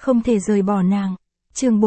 không thể rời bỏ nàng. Chương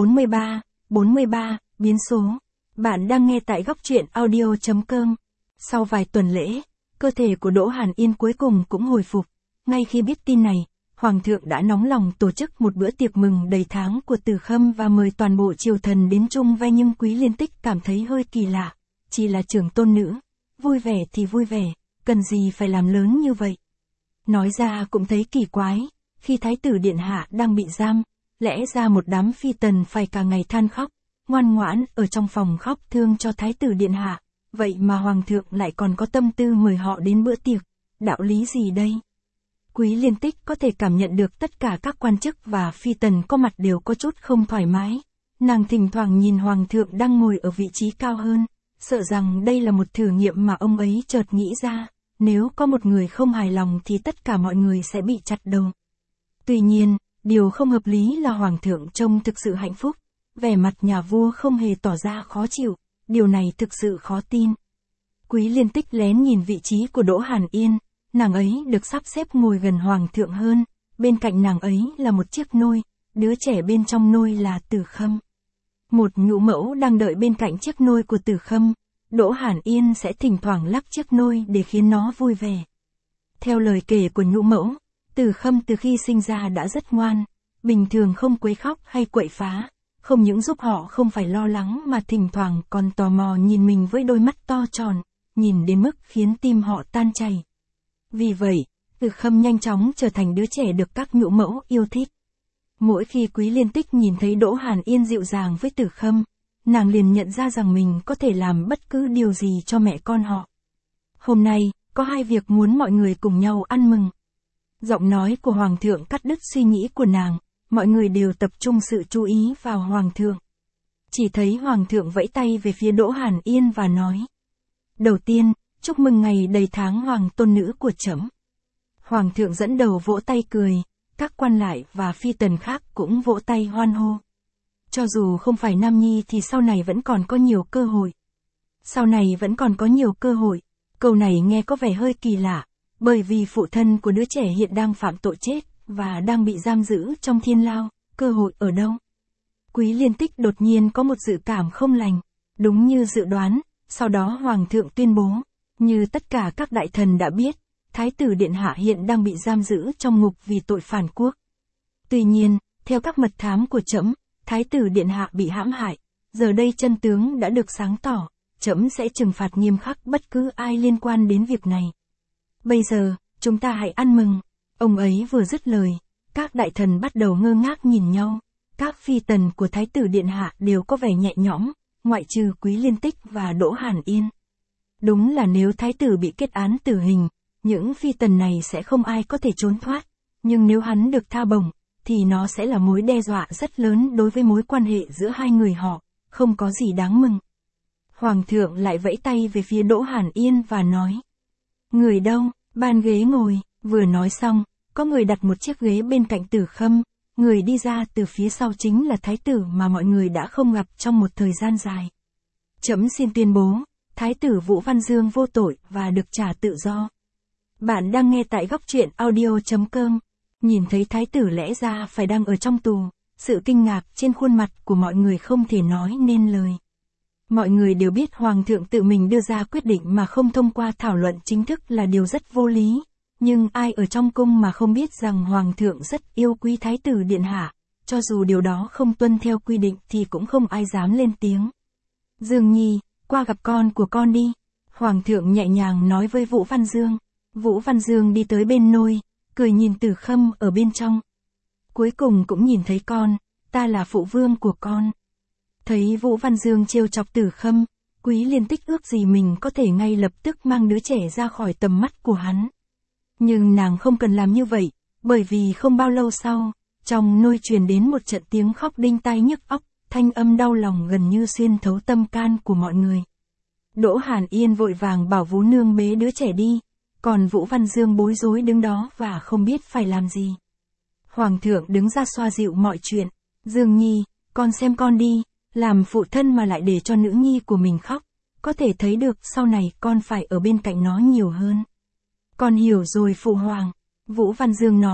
43, biến số. Bạn đang nghe tại góc truyện audio.com. Sau vài tuần lễ, cơ thể của Đỗ Hàn Yên cuối cùng cũng hồi phục. Ngay khi biết tin này, Hoàng thượng đã nóng lòng tổ chức một bữa tiệc mừng đầy tháng của Từ Khâm và mời toàn bộ triều thần đến chung vai, nhưng Quý Liên Tích cảm thấy hơi kỳ lạ. Chỉ là trưởng tôn nữ, vui vẻ thì vui vẻ, cần gì phải làm lớn như vậy. Nói ra cũng thấy kỳ quái, khi Thái tử Điện Hạ đang bị giam, lẽ ra một đám phi tần phải cả ngày than khóc, ngoan ngoãn ở trong phòng khóc thương cho Thái tử Điện Hạ, vậy mà Hoàng thượng lại còn có tâm tư mời họ đến bữa tiệc, đạo lý gì đây? Quý Liên Tích có thể cảm nhận được tất cả các quan chức và phi tần có mặt đều có chút không thoải mái. Nàng thỉnh thoảng nhìn Hoàng thượng đang ngồi ở vị trí cao hơn, sợ rằng đây là một thử nghiệm mà ông ấy chợt nghĩ ra, nếu có một người không hài lòng thì tất cả mọi người sẽ bị chặt đầu. Tuy nhiên, điều không hợp lý là Hoàng thượng trông thực sự hạnh phúc, vẻ mặt nhà vua không hề tỏ ra khó chịu, điều này thực sự khó tin. Quý Liên Tích lén nhìn vị trí của Đỗ Hàn Yên, nàng ấy được sắp xếp ngồi gần Hoàng thượng hơn, bên cạnh nàng ấy là một chiếc nôi, đứa trẻ bên trong nôi là Từ Khâm. Một nhũ mẫu đang đợi bên cạnh chiếc nôi của Từ Khâm, Đỗ Hàn Yên sẽ thỉnh thoảng lắc chiếc nôi để khiến nó vui vẻ. Theo lời kể của nhũ mẫu, Từ Khâm từ khi sinh ra đã rất ngoan, bình thường không quấy khóc hay quậy phá, không những giúp họ không phải lo lắng mà thỉnh thoảng còn tò mò nhìn mình với đôi mắt to tròn, nhìn đến mức khiến tim họ tan chảy. Vì vậy, Từ Khâm nhanh chóng trở thành đứa trẻ được các nhũ mẫu yêu thích. Mỗi khi Quý Liên Tích nhìn thấy Đỗ Hàn Yên dịu dàng với Từ Khâm, nàng liền nhận ra rằng mình có thể làm bất cứ điều gì cho mẹ con họ. Hôm nay, có hai việc muốn mọi người cùng nhau ăn mừng. Giọng nói của Hoàng thượng cắt đứt suy nghĩ của nàng, mọi người đều tập trung sự chú ý vào Hoàng thượng. Chỉ thấy Hoàng thượng vẫy tay về phía Đỗ Hàn Yên và nói: "Đầu tiên, chúc mừng ngày đầy tháng hoàng tôn nữ của trẫm." Hoàng thượng dẫn đầu vỗ tay cười, các quan lại và phi tần khác cũng vỗ tay hoan hô. Cho dù không phải nam nhi thì sau này vẫn còn có nhiều cơ hội. Sau này vẫn còn có nhiều cơ hội. Câu này nghe có vẻ hơi kỳ lạ, bởi vì phụ thân của đứa trẻ hiện đang phạm tội chết, và đang bị giam giữ trong thiên lao, cơ hội ở đâu? Quý Liên Tích đột nhiên có một dự cảm không lành, đúng như dự đoán, sau đó Hoàng thượng tuyên bố, như tất cả các đại thần đã biết, Thái tử Điện Hạ hiện đang bị giam giữ trong ngục vì tội phản quốc. Tuy nhiên, theo các mật thám của trẫm, Thái tử Điện Hạ bị hãm hại, giờ đây chân tướng đã được sáng tỏ, trẫm sẽ trừng phạt nghiêm khắc bất cứ ai liên quan đến việc này. Bây giờ, chúng ta hãy ăn mừng. Ông ấy vừa dứt lời, các đại thần bắt đầu ngơ ngác nhìn nhau, các phi tần của Thái tử Điện Hạ đều có vẻ nhẹ nhõm, ngoại trừ Quý Liên Tích và Đỗ Hàn Yên. Đúng là nếu Thái tử bị kết án tử hình, những phi tần này sẽ không ai có thể trốn thoát, nhưng nếu hắn được tha bổng, thì nó sẽ là mối đe dọa rất lớn đối với mối quan hệ giữa hai người họ, không có gì đáng mừng. Hoàng thượng lại vẫy tay về phía Đỗ Hàn Yên và nói: "Người đâu, bàn ghế ngồi." Vừa nói xong, có người đặt một chiếc ghế bên cạnh Từ Khâm, người đi ra từ phía sau chính là Thái tử mà mọi người đã không gặp trong một thời gian dài. Trẫm xin tuyên bố, Thái tử Vũ Văn Dương vô tội và được trả tự do. Bạn đang nghe tại góc truyện audio.com. Nhìn thấy Thái tử lẽ ra phải đang ở trong tù, sự kinh ngạc trên khuôn mặt của mọi người không thể nói nên lời. Mọi người đều biết Hoàng thượng tự mình đưa ra quyết định mà không thông qua thảo luận chính thức là điều rất vô lý. Nhưng ai ở trong cung mà không biết rằng Hoàng thượng rất yêu quý Thái tử Điện Hạ, cho dù điều đó không tuân theo quy định thì cũng không ai dám lên tiếng. "Dương Nhi, qua gặp con của con đi." Hoàng thượng nhẹ nhàng nói với Vũ Văn Dương. Vũ Văn Dương đi tới bên nôi, cười nhìn Từ Khâm ở bên trong. "Cuối cùng cũng nhìn thấy con, ta là phụ vương của con." Thấy Vũ Văn Dương trêu chọc Từ Khâm, Quý Liên Tích ước gì mình có thể ngay lập tức mang đứa trẻ ra khỏi tầm mắt của hắn. Nhưng nàng không cần làm như vậy, bởi vì không bao lâu sau, trong nôi truyền đến một trận tiếng khóc đinh tai nhức óc, thanh âm đau lòng gần như xuyên thấu tâm can của mọi người. Đỗ Hàn Yên vội vàng bảo Vũ Nương bế đứa trẻ đi, còn Vũ Văn Dương bối rối đứng đó và không biết phải làm gì. Hoàng thượng đứng ra xoa dịu mọi chuyện. "Dương Nhi, con xem con đi, làm phụ thân mà lại để cho nữ nhi của mình khóc, có thể thấy được sau này con phải ở bên cạnh nó nhiều hơn." "Con hiểu rồi phụ hoàng." Vũ Văn Dương nói,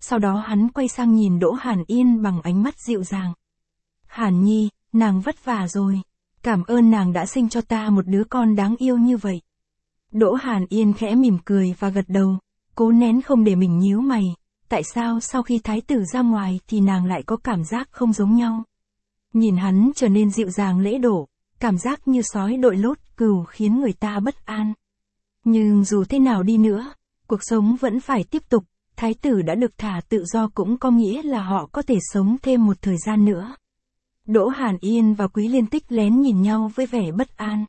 sau đó hắn quay sang nhìn Đỗ Hàn Yên bằng ánh mắt dịu dàng. Hàn Nhi, nàng vất vả rồi. Cảm ơn nàng đã sinh cho ta một đứa con đáng yêu như vậy. Đỗ Hàn Yên khẽ mỉm cười và gật đầu, cố nén không để mình nhíu mày. Tại sao sau khi thái tử ra ngoài thì nàng lại có cảm giác không giống nhau? Nhìn hắn trở nên dịu dàng lễ độ, cảm giác như sói đội lốt cừu khiến người ta bất an. Nhưng dù thế nào đi nữa, cuộc sống vẫn phải tiếp tục, thái tử đã được thả tự do cũng có nghĩa là họ có thể sống thêm một thời gian nữa. Đỗ Hàn Yên và Quý Liên Tích lén nhìn nhau với vẻ bất an.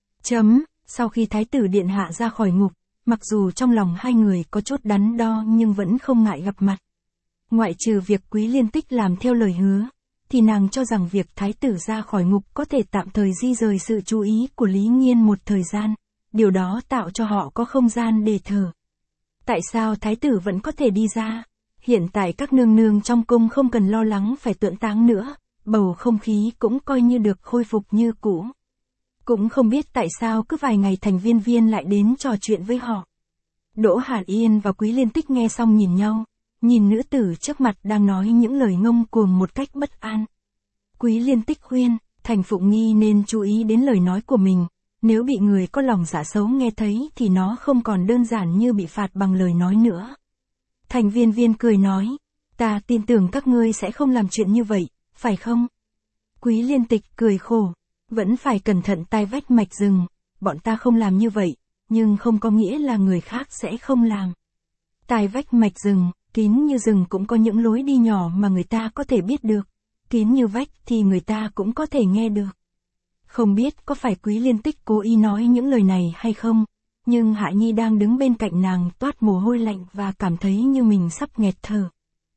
Sau khi thái tử điện hạ ra khỏi ngục, mặc dù trong lòng hai người có chút đắn đo nhưng vẫn không ngại gặp mặt. Ngoại trừ việc Quý Liên Tích làm theo lời hứa, thì nàng cho rằng việc thái tử ra khỏi ngục có thể tạm thời di rời sự chú ý của Lý Nghiên một thời gian, điều đó tạo cho họ có không gian để thở. Tại sao thái tử vẫn có thể đi ra? Hiện tại các nương nương trong cung không cần lo lắng phải tuẫn táng nữa, bầu không khí cũng coi như được khôi phục như cũ. Cũng không biết tại sao cứ vài ngày Thành Viên Viên lại đến trò chuyện với họ. Đỗ Hàn Yên và Quý Liên Tích nghe xong nhìn nhau, nhìn nữ tử trước mặt đang nói những lời ngông cuồng một cách bất an. Quý Liên Tích khuyên, Thành Phụng Nghi nên chú ý đến lời nói của mình, nếu bị người có lòng dạ xấu nghe thấy thì nó không còn đơn giản như bị phạt bằng lời nói nữa. Thành Viên Viên cười nói, ta tin tưởng các ngươi sẽ không làm chuyện như vậy, phải không? Quý Liên Tịch cười khổ, vẫn phải cẩn thận tai vách mạch rừng, bọn ta không làm như vậy, nhưng không có nghĩa là người khác sẽ không làm. Tai vách mạch rừng, kín như rừng cũng có những lối đi nhỏ mà người ta có thể biết được, kín như vách thì người ta cũng có thể nghe được. Không biết có phải Quý Liên Tích cố ý nói những lời này hay không, nhưng Hạ Nhi đang đứng bên cạnh nàng toát mồ hôi lạnh và cảm thấy như mình sắp nghẹt thở.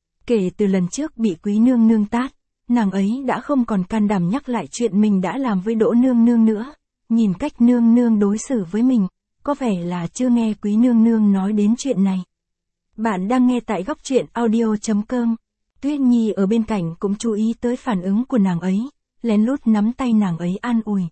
Kể từ lần trước bị Quý Nương Nương tát, nàng ấy đã không còn can đảm nhắc lại chuyện mình đã làm với Đỗ Nương Nương nữa, nhìn cách Nương Nương đối xử với mình, có vẻ là chưa nghe Quý Nương Nương nói đến chuyện này. Bạn đang nghe tại Góc Truyện Audio.com. Tuyết Nhi ở bên cạnh cũng chú ý tới phản ứng của nàng ấy, lén lút nắm tay nàng ấy an ủi.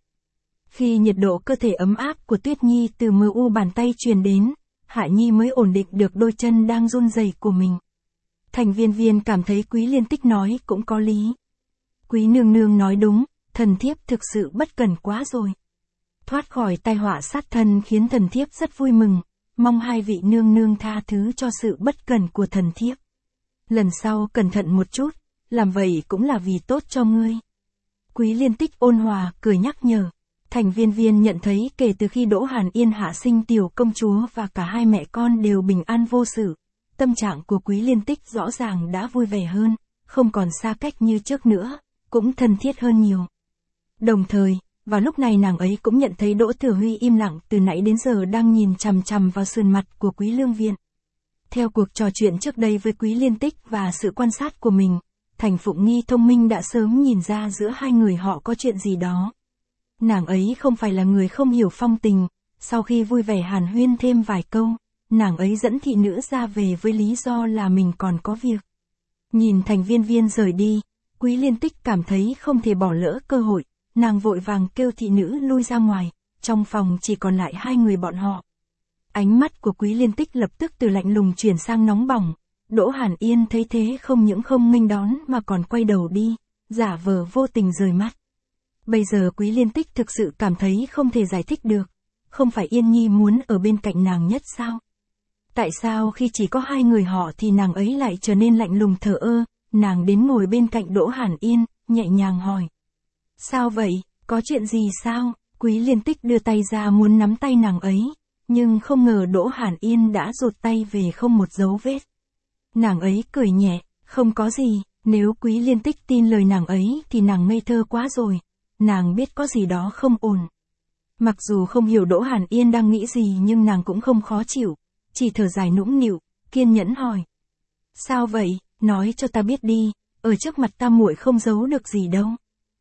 Khi nhiệt độ cơ thể ấm áp của Tuyết Nhi từ mu bàn tay truyền đến, Hạ Nhi mới ổn định được đôi chân đang run rẩy của mình. Thành Viên Viên cảm thấy Quý Liên Tích nói cũng có lý. Quý Nương Nương nói đúng, thần thiếp thực sự bất cẩn quá rồi. Thoát khỏi tai họa sát thân khiến thần thiếp rất vui mừng, mong hai vị nương nương tha thứ cho sự bất cẩn của thần thiếp. Lần sau cẩn thận một chút, làm vậy cũng là vì tốt cho ngươi. Quý Liên Tích ôn hòa cười nhắc nhở. Thành Viên Viên nhận thấy kể từ khi Đỗ Hàn Yên hạ sinh tiểu công chúa và cả hai mẹ con đều bình an vô sự, tâm trạng của Quý Liên Tích rõ ràng đã vui vẻ hơn, không còn xa cách như trước nữa, cũng thân thiết hơn nhiều. Đồng thời, vào lúc này nàng ấy cũng nhận thấy Đỗ Thừa Huy im lặng từ nãy đến giờ đang nhìn chằm chằm vào sườn mặt của Quý Lương Viện. Theo cuộc trò chuyện trước đây với Quý Liên Tích và sự quan sát của mình, Thành Phụng Nghi thông minh đã sớm nhìn ra giữa hai người họ có chuyện gì đó. Nàng ấy không phải là người không hiểu phong tình, sau khi vui vẻ hàn huyên thêm vài câu, nàng ấy dẫn thị nữ ra về với lý do là mình còn có việc. Nhìn Thành Viên Viên rời đi, Quý Liên Tích cảm thấy không thể bỏ lỡ cơ hội, nàng vội vàng kêu thị nữ lui ra ngoài, trong phòng chỉ còn lại hai người bọn họ. Ánh mắt của Quý Liên Tích lập tức từ lạnh lùng chuyển sang nóng bỏng, Đỗ Hàn Yên thấy thế không những không nghênh đón mà còn quay đầu đi, giả vờ vô tình rời mắt. Bây giờ Quý Liên Tích thực sự cảm thấy không thể giải thích được, không phải Yên Nhi muốn ở bên cạnh nàng nhất sao? Tại sao khi chỉ có hai người họ thì nàng ấy lại trở nên lạnh lùng thờ ơ, nàng đến ngồi bên cạnh Đỗ Hàn Yên, nhẹ nhàng hỏi. Sao vậy, có chuyện gì sao? Quý Liên Tích đưa tay ra muốn nắm tay nàng ấy, nhưng không ngờ Đỗ Hàn Yên đã rụt tay về không một dấu vết. Nàng ấy cười nhẹ, không có gì, nếu Quý Liên Tích tin lời nàng ấy thì nàng ngây thơ quá rồi, nàng biết có gì đó không ổn. Mặc dù không hiểu Đỗ Hàn Yên đang nghĩ gì nhưng nàng cũng không khó chịu, chỉ thở dài nũng nịu, kiên nhẫn hỏi. Sao vậy, nói cho ta biết đi, ở trước mặt ta muội không giấu được gì đâu.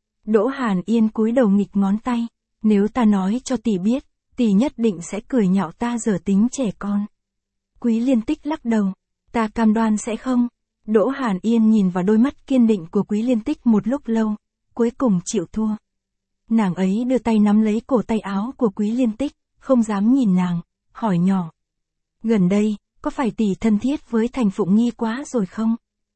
Đỗ Hàn Yên cúi đầu nghịch ngón tay, nếu ta nói cho tỷ biết, tỷ nhất định sẽ cười nhạo ta dở tính trẻ con. Quý Liên Tích lắc đầu, ta cam đoan sẽ không. Đỗ Hàn Yên nhìn vào đôi mắt kiên định của Quý Liên Tích một lúc lâu, cuối cùng chịu thua. Nàng ấy đưa tay nắm lấy cổ tay áo của Quý Liên Tích, không dám nhìn nàng, hỏi nhỏ. Gần đây, có phải tỷ thân thiết với Thành Phụng Nghi quá rồi không?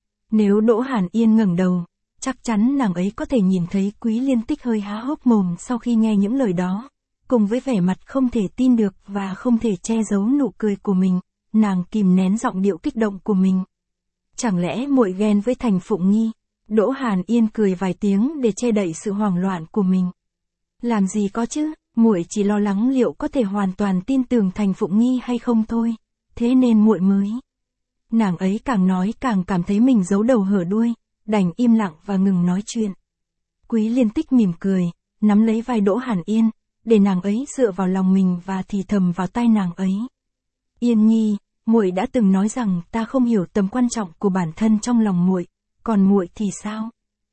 Nếu Đỗ Hàn Yên ngẩng đầu, chắc chắn nàng ấy có thể nhìn thấy Quý Liên Tích hơi há hốc mồm sau khi nghe những lời đó. Cùng với vẻ mặt không thể tin được và không thể che giấu nụ cười của mình, nàng kìm nén giọng điệu kích động của mình. Chẳng lẽ muội ghen với Thành Phụng Nghi? Đỗ Hàn Yên cười vài tiếng để che đậy sự hoảng loạn của mình. Làm gì có chứ, muội chỉ lo lắng liệu có thể hoàn toàn tin tưởng Thành Phụng Nghi hay không thôi, thế nên muội mới. Nàng ấy càng nói càng cảm thấy mình giấu đầu hở đuôi, đành im lặng và ngừng nói chuyện. Quý Liên Tích mỉm cười, nắm lấy vai Đỗ Hàn Yên, để nàng ấy dựa vào lòng mình và thì thầm vào tai nàng ấy. Yên Nhi, muội đã từng nói rằng ta không hiểu tầm quan trọng của bản thân trong lòng muội, còn muội thì sao?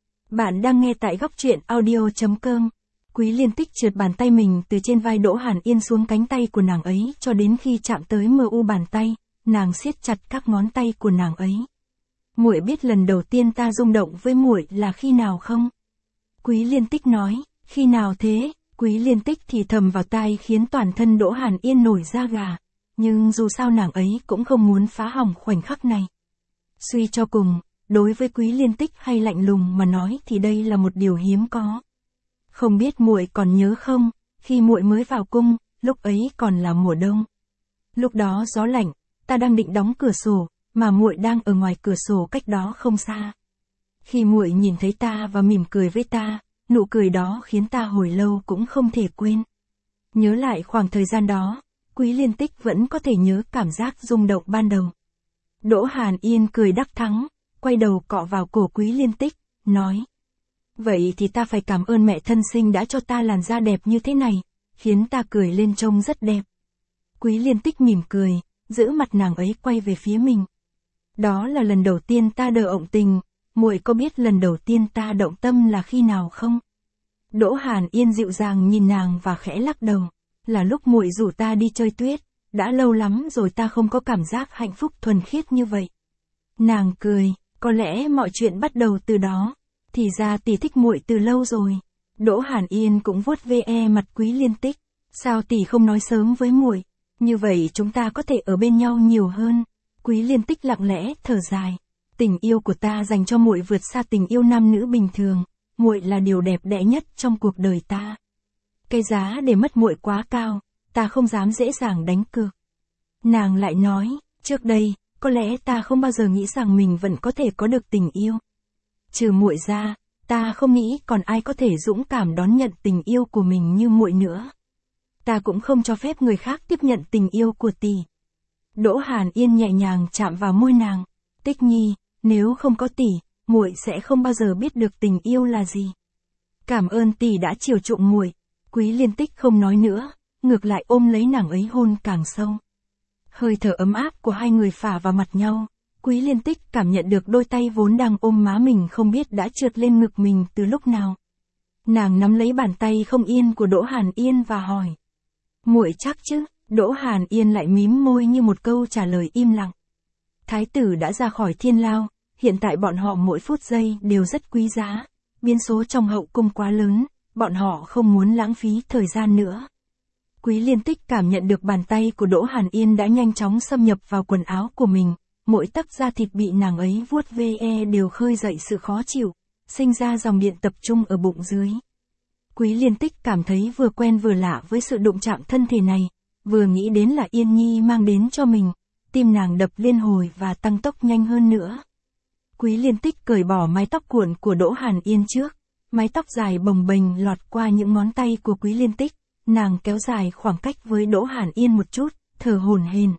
Bạn đang nghe tại góc truyện audio.com. Quý Liên Tích trượt bàn tay mình từ trên vai Đỗ Hàn Yên xuống cánh tay của nàng ấy cho đến khi chạm tới mờ u bàn tay, nàng siết chặt các ngón tay của nàng ấy. Muội biết lần đầu tiên ta rung động với muội là khi nào không? Quý Liên Tích nói, khi nào thế? Quý Liên Tích thì thầm vào tai khiến toàn thân Đỗ Hàn Yên nổi da gà, nhưng dù sao nàng ấy cũng không muốn phá hỏng khoảnh khắc này. Suy cho cùng, đối với Quý Liên Tích hay lạnh lùng mà nói thì đây là một điều hiếm có. Không biết muội còn nhớ không, khi muội mới vào cung, lúc ấy còn là mùa đông. Lúc đó gió lạnh, ta đang định đóng cửa sổ, mà muội đang ở ngoài cửa sổ cách đó không xa. Khi muội nhìn thấy ta và mỉm cười với ta, nụ cười đó khiến ta hồi lâu cũng không thể quên. Nhớ lại khoảng thời gian đó, Quý Liên Tích vẫn có thể nhớ cảm giác rung động ban đầu. Đỗ Hàn Yên cười đắc thắng, quay đầu cọ vào cổ Quý Liên Tích, nói. Vậy thì ta phải cảm ơn mẹ thân sinh đã cho ta làn da đẹp như thế này, khiến ta cười lên trông rất đẹp. Quý Liên Tích mỉm cười, giữ mặt nàng ấy quay về phía mình. Đó là lần đầu tiên ta đờ ộng tình, muội có biết lần đầu tiên ta động tâm là khi nào không? Đỗ Hàn Yên dịu dàng nhìn nàng và khẽ lắc đầu, là lúc muội rủ ta đi chơi tuyết, đã lâu lắm rồi ta không có cảm giác hạnh phúc thuần khiết như vậy. Nàng cười, có lẽ mọi chuyện bắt đầu từ đó, thì ra tỷ thích muội từ lâu rồi. Đỗ Hàn Yên cũng vuốt ve mặt Quý Liên Tích, sao tỷ không nói sớm với muội, như vậy chúng ta có thể ở bên nhau nhiều hơn. Quý Liên Tích lặng lẽ thở dài, tình yêu của ta dành cho muội vượt xa tình yêu nam nữ bình thường, muội là điều đẹp đẽ nhất trong cuộc đời ta. Cái giá để mất muội quá cao, ta không dám dễ dàng đánh cược. Nàng lại nói, trước đây, có lẽ ta không bao giờ nghĩ rằng mình vẫn có thể có được tình yêu. Trừ muội ra, ta không nghĩ còn ai có thể dũng cảm đón nhận tình yêu của mình như muội nữa. Ta cũng không cho phép người khác tiếp nhận tình yêu của tỷ. Đỗ Hàn Yên nhẹ nhàng chạm vào môi nàng. Tích Nhi, nếu không có tỷ, muội sẽ không bao giờ biết được tình yêu là gì. Cảm ơn tỷ đã chiều chuộng muội. Quý Liên Tích không nói nữa, ngược lại ôm lấy nàng ấy hôn càng sâu. Hơi thở ấm áp của hai người phả vào mặt nhau. Quý Liên Tích cảm nhận được đôi tay vốn đang ôm má mình không biết đã trượt lên ngực mình từ lúc nào. Nàng nắm lấy bàn tay không yên của Đỗ Hàn Yên và hỏi. Muội chắc chứ? Đỗ Hàn Yên lại mím môi như một câu trả lời im lặng. Thái tử đã ra khỏi thiên lao, hiện tại bọn họ mỗi phút giây đều rất quý giá. Biến số trong hậu cung quá lớn, bọn họ không muốn lãng phí thời gian nữa. Quý Liên Tích cảm nhận được bàn tay của Đỗ Hàn Yên đã nhanh chóng xâm nhập vào quần áo của mình. Mỗi tấc da thịt bị nàng ấy vuốt ve đều khơi dậy sự khó chịu, sinh ra dòng điện tập trung ở bụng dưới. Quý Liên Tích cảm thấy vừa quen vừa lạ với sự đụng chạm thân thể này, vừa nghĩ đến là Yên Nhi mang đến cho mình, tim nàng đập liên hồi và tăng tốc nhanh hơn nữa. Quý Liên Tích cởi bỏ mái tóc cuộn của Đỗ Hàn Yên trước, mái tóc dài bồng bềnh lọt qua những ngón tay của Quý Liên Tích, nàng kéo dài khoảng cách với Đỗ Hàn Yên một chút, thở hổn hển.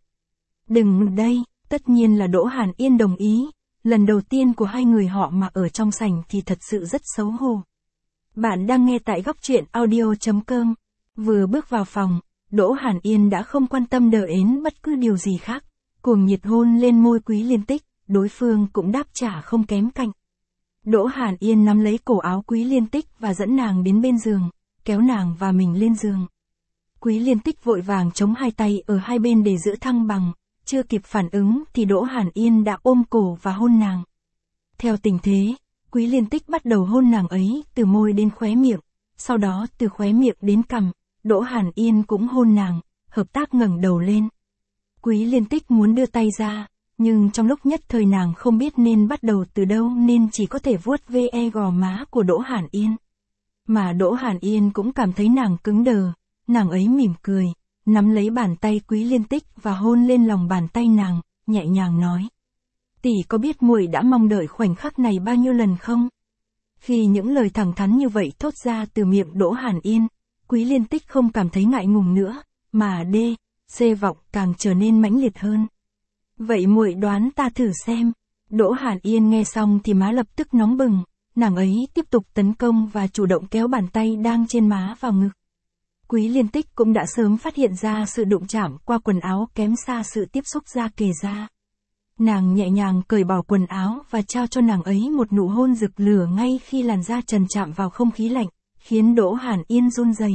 Đừng đây. Tất nhiên là Đỗ Hàn Yên đồng ý, lần đầu tiên của hai người họ mà ở trong sảnh thì thật sự rất xấu hổ. Bạn đang nghe tại góc truyện audio.com. Vừa bước vào phòng, Đỗ Hàn Yên đã không quan tâm đờ ến bất cứ điều gì khác, cuồng nhiệt hôn lên môi Quý Liên Tích, đối phương cũng đáp trả không kém cạnh. Đỗ Hàn Yên nắm lấy cổ áo Quý Liên Tích và dẫn nàng đến bên giường, kéo nàng và mình lên giường. Quý Liên Tích vội vàng chống hai tay ở hai bên để giữ thăng bằng. Chưa kịp phản ứng thì Đỗ Hàn Yên đã ôm cổ và hôn nàng. Theo tình thế, Quý Liên Tích bắt đầu hôn nàng ấy từ môi đến khóe miệng, sau đó từ khóe miệng đến cằm, Đỗ Hàn Yên cũng hôn nàng, hợp tác ngẩng đầu lên. Quý Liên Tích muốn đưa tay ra, nhưng trong lúc nhất thời nàng không biết nên bắt đầu từ đâu nên chỉ có thể vuốt ve gò má của Đỗ Hàn Yên. Mà Đỗ Hàn Yên cũng cảm thấy nàng cứng đờ, nàng ấy mỉm cười, nắm lấy bàn tay Quý Liên Tích và hôn lên lòng bàn tay nàng, nhẹ nhàng nói. Tỷ có biết muội đã mong đợi khoảnh khắc này bao nhiêu lần không? Khi những lời thẳng thắn như vậy thốt ra từ miệng Đỗ Hàn Yên, Quý Liên Tích không cảm thấy ngại ngùng nữa, mà vọng càng trở nên mãnh liệt hơn. Vậy muội đoán ta thử xem. Đỗ Hàn Yên nghe xong thì má lập tức nóng bừng, nàng ấy tiếp tục tấn công và chủ động kéo bàn tay đang trên má vào ngực. Quý Liên Tích cũng đã sớm phát hiện ra sự đụng chạm qua quần áo kém xa sự tiếp xúc da kề da. Nàng nhẹ nhàng cởi bỏ quần áo và trao cho nàng ấy một nụ hôn rực lửa ngay khi làn da trần chạm vào không khí lạnh, khiến Đỗ Hàn Yên run rẩy.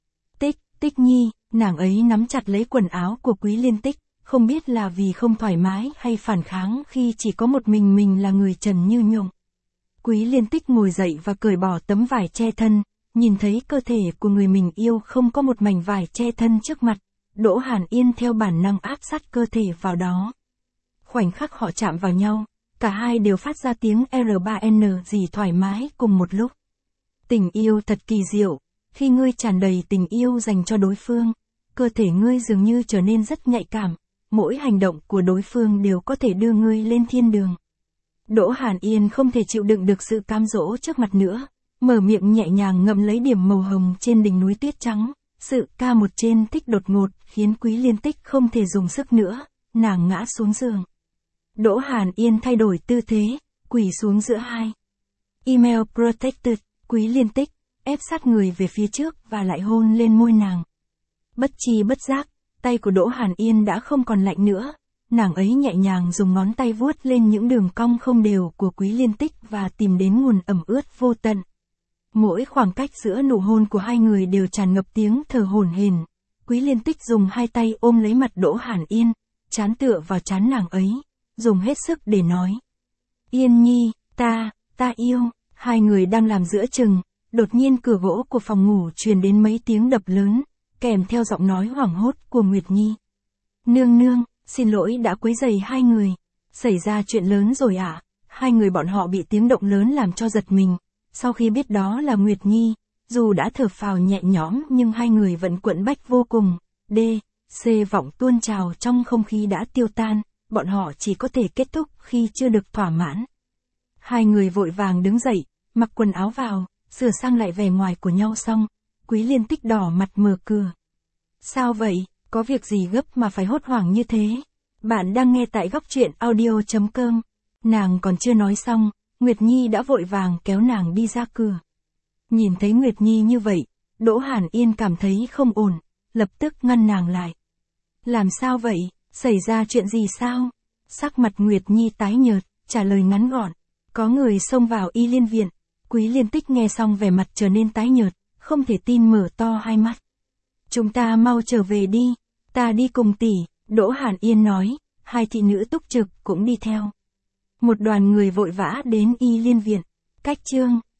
Tích nhi, nàng ấy nắm chặt lấy quần áo của Quý Liên Tích, không biết là vì không thoải mái hay phản kháng khi chỉ có một mình là người trần như nhộng. Quý Liên Tích ngồi dậy và cởi bỏ tấm vải che thân, nhìn thấy cơ thể của người mình yêu không có một mảnh vải che thân trước mặt, Đỗ Hàn Yên theo bản năng áp sát cơ thể vào đó. Khoảnh khắc họ chạm vào nhau, cả hai đều phát ra tiếng R3N gì thoải mái cùng một lúc. Tình yêu thật kỳ diệu, khi ngươi tràn đầy tình yêu dành cho đối phương, cơ thể ngươi dường như trở nên rất nhạy cảm, mỗi hành động của đối phương đều có thể đưa ngươi lên thiên đường. Đỗ Hàn Yên không thể chịu đựng được sự cám dỗ trước mặt nữa, mở miệng nhẹ nhàng ngậm lấy điểm màu hồng trên đỉnh núi tuyết trắng, sự ca một trên thích đột ngột khiến Quý Liên Tích không thể dùng sức nữa, nàng ngã xuống giường. Đỗ Hàn Yên thay đổi tư thế, quỳ xuống giữa hai. Email protected, Quý Liên Tích, ép sát người về phía trước và lại hôn lên môi nàng. Bất chi bất giác, tay của Đỗ Hàn Yên đã không còn lạnh nữa, nàng ấy nhẹ nhàng dùng ngón tay vuốt lên những đường cong không đều của Quý Liên Tích và tìm đến nguồn ẩm ướt vô tận. Mỗi khoảng cách giữa nụ hôn của hai người đều tràn ngập tiếng thở hổn hển. Quý Liên Tích dùng hai tay ôm lấy mặt Đỗ Hàn Yên, trán tựa vào trán nàng ấy, dùng hết sức để nói. Yên nhi, ta yêu. Hai người đang làm giữa chừng, đột nhiên cửa gỗ của phòng ngủ truyền đến mấy tiếng đập lớn, kèm theo giọng nói hoảng hốt của Nguyệt Nhi. Nương, xin lỗi đã quấy rầy hai người. Xảy ra chuyện lớn rồi ạ. Hai người bọn họ bị tiếng động lớn làm cho giật mình. Sau khi biết đó là Nguyệt Nhi, dù đã thở phào nhẹ nhõm nhưng hai người vẫn quẫn bách vô cùng. Vọng tuôn trào trong không khí đã tiêu tan, bọn họ chỉ có thể kết thúc khi chưa được thỏa mãn. Hai người vội vàng đứng dậy, mặc quần áo vào, sửa sang lại vẻ ngoài của nhau xong, Quý Liên Tích đỏ mặt mở cửa. Sao vậy, có việc gì gấp mà phải hốt hoảng như thế? Bạn đang nghe tại Góc Truyện Audio.com. Nàng còn chưa nói xong, Nguyệt Nhi đã vội vàng kéo nàng đi ra cửa. Nhìn thấy Nguyệt Nhi như vậy, Đỗ Hàn Yên cảm thấy không ổn, lập tức ngăn nàng lại. Làm sao vậy, xảy ra chuyện gì sao? Sắc mặt Nguyệt Nhi tái nhợt, trả lời ngắn gọn. Có người xông vào y liên viện. Quý Liên Tích nghe xong vẻ mặt trở nên tái nhợt, không thể tin mở to hai mắt. Chúng ta mau trở về đi, ta đi cùng tỷ, Đỗ Hàn Yên nói, hai thị nữ túc trực cũng đi theo. Một đoàn người vội vã đến y liên viện. Cách chương